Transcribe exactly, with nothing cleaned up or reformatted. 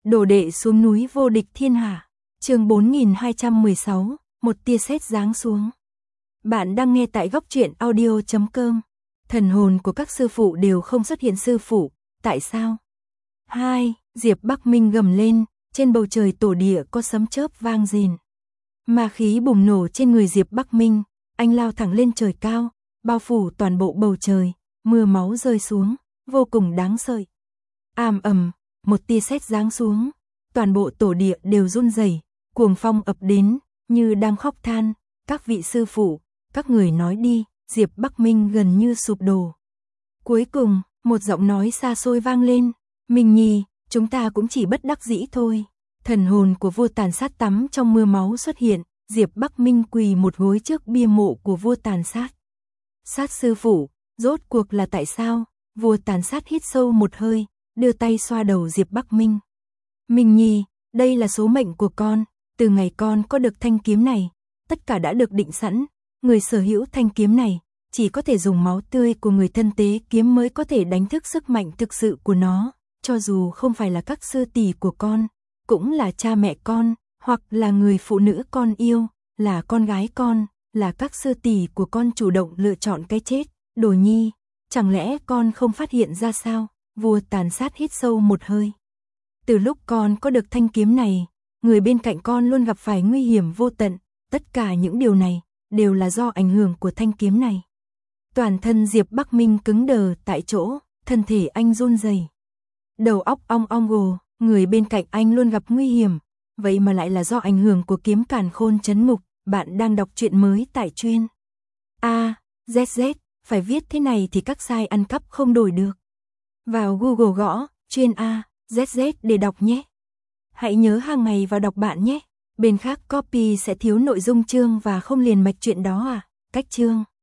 Đồ đệ xuống núi vô địch thiên hạ. Chương bốn nghìn hai trăm mười sáu, một tia sét giáng xuống. Bạn đang nghe tại góc truyện audio chấm com. Thần hồn của các sư phụ đều không xuất hiện. Sư phụ, tại sao? Hai, Diệp Bắc Minh gầm lên, trên bầu trời tổ địa có sấm chớp vang rền. Ma khí bùng nổ trên người Diệp Bắc Minh, anh lao thẳng lên trời cao, bao phủ toàn bộ bầu trời, mưa máu rơi xuống, vô cùng đáng sợ. Ầm ầm, một tia sét giáng xuống, toàn bộ tổ địa đều run rẩy, cuồng phong ập đến, như đang khóc than, các vị sư phụ, các người nói đi. Diệp Bắc Minh gần như sụp đổ. Cuối cùng, một giọng nói xa xôi vang lên, Minh Nhi, chúng ta cũng chỉ bất đắc dĩ thôi. Thần hồn của vua tàn sát tắm trong mưa máu xuất hiện, Diệp Bắc Minh quỳ một gối trước bia mộ của vua tàn sát. Sát sư phụ, rốt cuộc là tại sao? Vua tàn sát hít sâu một hơi, đưa tay xoa đầu Diệp Bắc Minh. Minh Nhi, đây là số mệnh của con, từ ngày con có được thanh kiếm này, tất cả đã được định sẵn, người sở hữu thanh kiếm này, chỉ có thể dùng máu tươi của người thân tế kiếm mới có thể đánh thức sức mạnh thực sự của nó, cho dù không phải là các sư tỷ của con, cũng là cha mẹ con, hoặc là người phụ nữ con yêu, là con gái con, là các sư tỷ của con chủ động lựa chọn cái chết. Đồ Nhi, chẳng lẽ con không phát hiện ra sao? Vua tàn sát hít sâu một hơi. Từ lúc con có được thanh kiếm này, người bên cạnh con luôn gặp phải nguy hiểm vô tận, tất cả những điều này đều là do ảnh hưởng của thanh kiếm này. Toàn thân Diệp Bắc Minh cứng đờ tại chỗ, thân thể anh run rẩy. Đầu óc ong ong gồ, người bên cạnh anh luôn gặp nguy hiểm, vậy mà lại là do ảnh hưởng của kiếm càn khôn trấn ngục. Bạn đang đọc truyện mới tại Chuyên A Z Z, phải viết thế này thì các sai ăn cắp không đổi được. Vào Google gõ Chuyên A Z Z để đọc nhé. Hãy nhớ hàng ngày vào đọc bạn nhé. Bên khác copy sẽ thiếu nội dung chương và không liền mạch chuyện đó à. Cách chương